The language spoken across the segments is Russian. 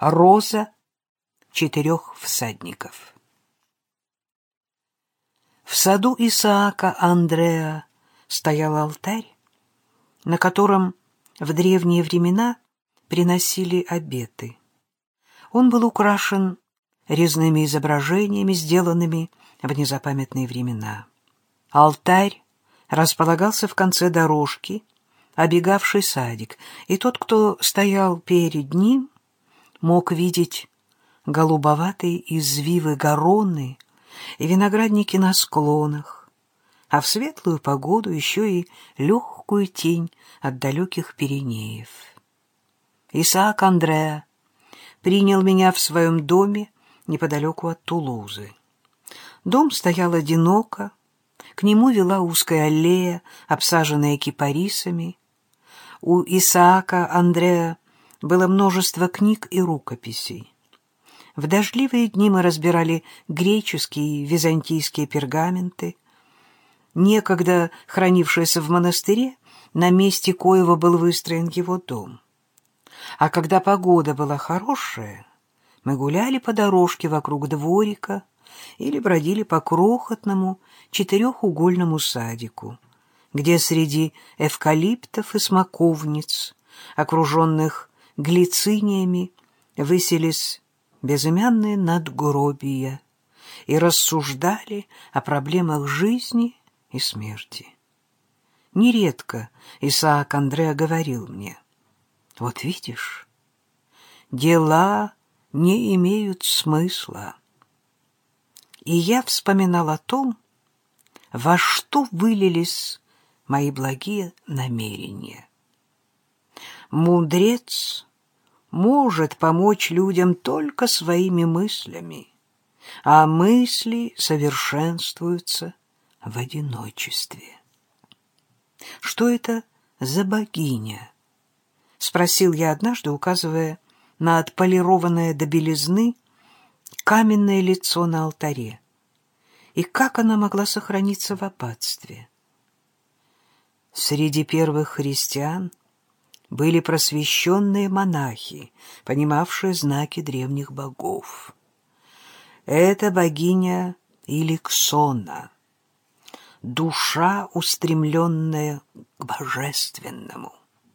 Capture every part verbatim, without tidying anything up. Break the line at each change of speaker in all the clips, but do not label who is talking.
Роза четырех всадников. В саду Исаака Андреа стоял алтарь, на котором в древние времена приносили обеты. Он был украшен резными изображениями, сделанными в незапамятные времена. Алтарь располагался в конце дорожки, обегавшей садик, и тот, кто стоял перед ним, мог видеть голубоватые извивы гороны и виноградники на склонах, а в светлую погоду еще и легкую тень от далеких Пиренеев. Исаак Андреа принял меня в своем доме неподалеку от Тулузы. Дом стоял одиноко, к нему вела узкая аллея, обсаженная кипарисами. У Исаака Андреа было множество книг и рукописей. В дождливые дни мы разбирали греческие и византийские пергаменты. Некогда хранившийся в монастыре, на месте коего был выстроен его дом. А когда погода была хорошая, мы гуляли по дорожке вокруг дворика или бродили по крохотному четырехугольному садику, где среди эвкалиптов и смоковниц, окруженных глициниями, высились безымянные надгробия и рассуждали о проблемах жизни и смерти. Нередко Исаак Андреа говорил мне: «Вот видишь, дела не имеют смысла». И я вспоминал о том, во что вылились мои благие намерения. Мудрец может помочь людям только своими мыслями, а мысли совершенствуются в одиночестве. «Что это за богиня?» — спросил я однажды, указывая на отполированное до белизны каменное лицо на алтаре. И как она могла сохраниться в аббатстве? Среди первых христиан были просвещенные монахи, понимавшие знаки древних богов. Это богиня Иликсона, душа, устремленная к божественному.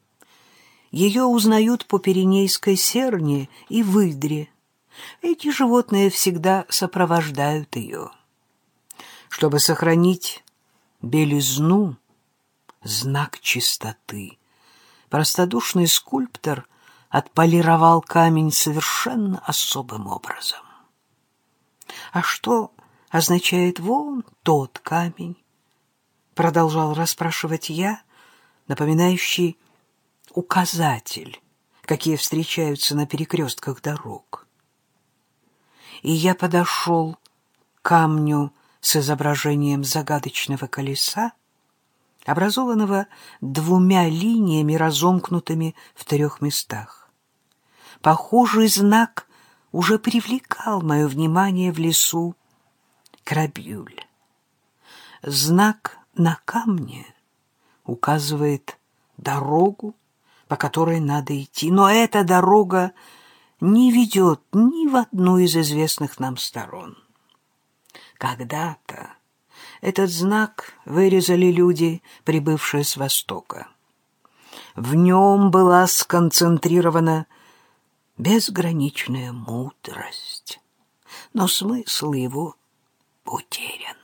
Ее узнают по пиренейской серне и выдре. Эти животные всегда сопровождают ее. Чтобы сохранить белизну, знак чистоты, простодушный скульптор отполировал камень совершенно особым образом. «А что означает вон тот камень?» — продолжал расспрашивать я, напоминающий указатель, какие встречаются на перекрестках дорог. И я подошел к камню с изображением загадочного колеса, образованного двумя линиями, разомкнутыми в трех местах. Похожий знак уже привлекал мое внимание в лесу Крабюль. Знак на камне указывает дорогу, по которой надо идти, но эта дорога не ведет ни в одну из известных нам сторон. Когда-то этот знак вырезали люди, прибывшие с Востока. В нем была сконцентрирована безграничная мудрость, но смысл его утерян.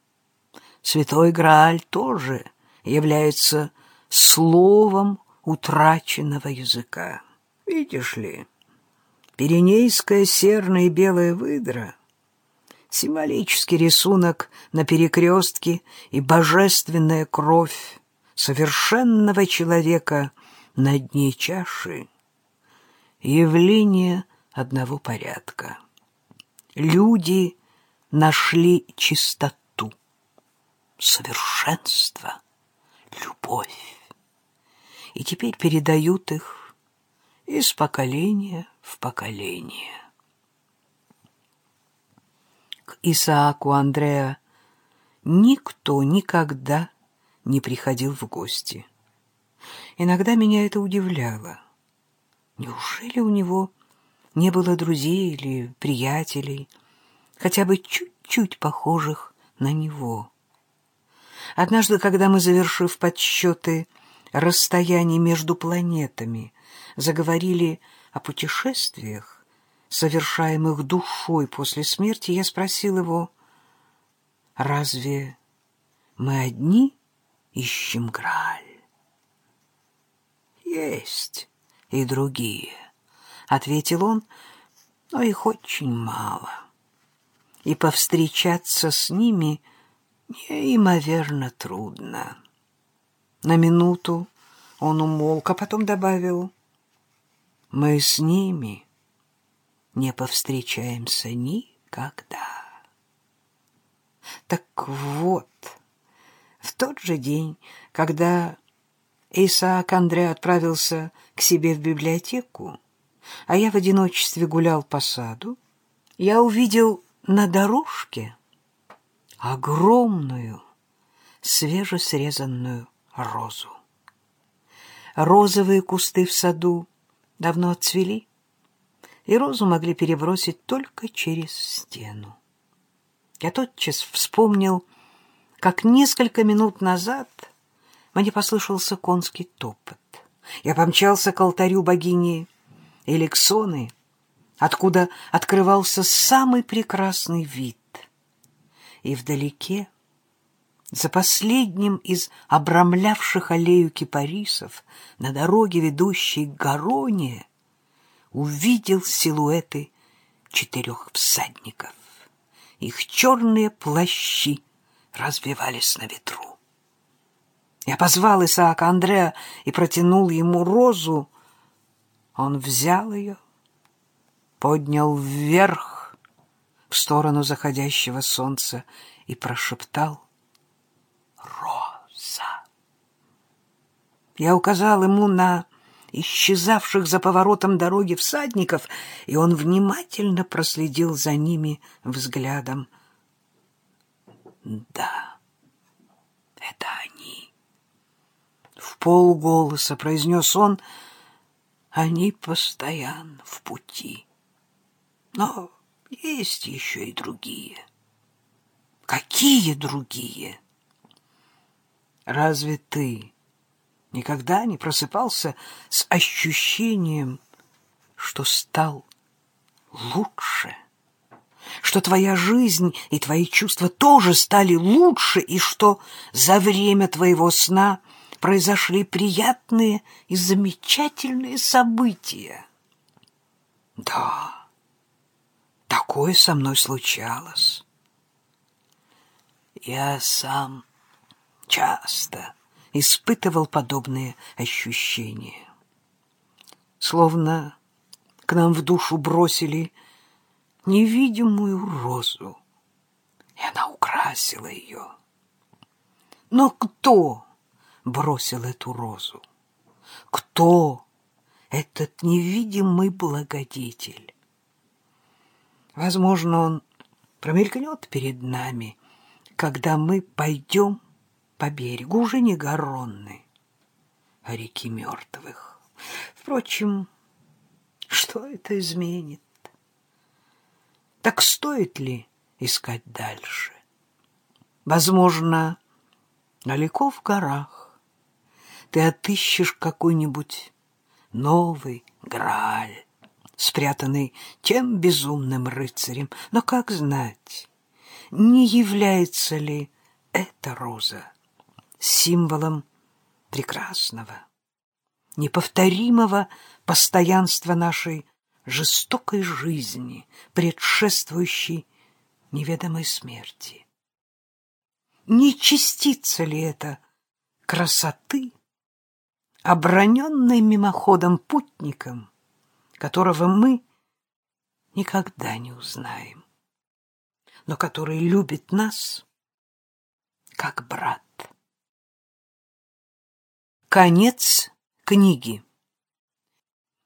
Святой Грааль тоже является словом утраченного языка. Видишь ли, пиренейская серна и белая выдра — символический рисунок на перекрестке и божественная кровь совершенного человека на дне чаши — явление одного порядка. Люди нашли чистоту, совершенство, любовь, и теперь передают их из поколения в поколение. К Исааку Андреа никто никогда не приходил в гости. Иногда меня это удивляло. Неужели у него не было друзей или приятелей, хотя бы чуть-чуть похожих на него. Однажды, когда мы, завершив подсчеты расстояний между планетами, заговорили о путешествиях, совершаемых душой после смерти, я спросил его: «Разве мы одни ищем Грааль?» «Есть и другие», — ответил он, — «но их очень мало, и повстречаться с ними неимоверно трудно». На минуту он умолк, а потом добавил: «Мы с ними не повстречаемся никогда». Так вот, в тот же день, когда Исаак Андре отправился к себе в библиотеку, а я в одиночестве гулял по саду, я увидел на дорожке огромную свежесрезанную розу. Розовые кусты в саду давно отцвели, и розу могли перебросить только через стену. Я тотчас вспомнил, как несколько минут назад мне послышался конский топот. Я помчался к алтарю богини Эликсоны, откуда открывался самый прекрасный вид. И вдалеке, за последним из обрамлявших аллею кипарисов, на дороге, ведущей к Гароне, увидел силуэты четырех всадников. Их черные плащи развевались на ветру. Я позвал Исаака Андре и протянул ему розу. Он взял ее, поднял вверх в сторону заходящего солнца и прошептал: «Роза». Я указал ему на исчезавших за поворотом дороги всадников, и он внимательно проследил за ними взглядом. «Да, это они», — в полголоса произнес он. «Они постоянно в пути. Но есть еще и другие». «Какие другие?» «Разве ты никогда не просыпался с ощущением, что стал лучше, что твоя жизнь и твои чувства тоже стали лучше, и что за время твоего сна произошли приятные и замечательные события?» «Да, такое со мной случалось. Я сам часто испытывал подобные ощущения. Словно к нам в душу бросили невидимую розу, и она украсила ее. Но кто бросил эту розу? Кто этот невидимый благодетель? Возможно, он промелькнет перед нами, когда мы пойдем по берегу, уже не Гаронны, а реки мертвых. Впрочем, что это изменит? Так стоит ли искать дальше? Возможно, далеко в горах ты отыщешь какой-нибудь новый Грааль, спрятанный тем безумным рыцарем. Но как знать, не является ли эта роза символом прекрасного, неповторимого постоянства нашей жестокой жизни, предшествующей неведомой смерти? Не частица ли это красоты, оброненной мимоходом путником, которого мы никогда не узнаем, но который любит нас как брат? Конец книги.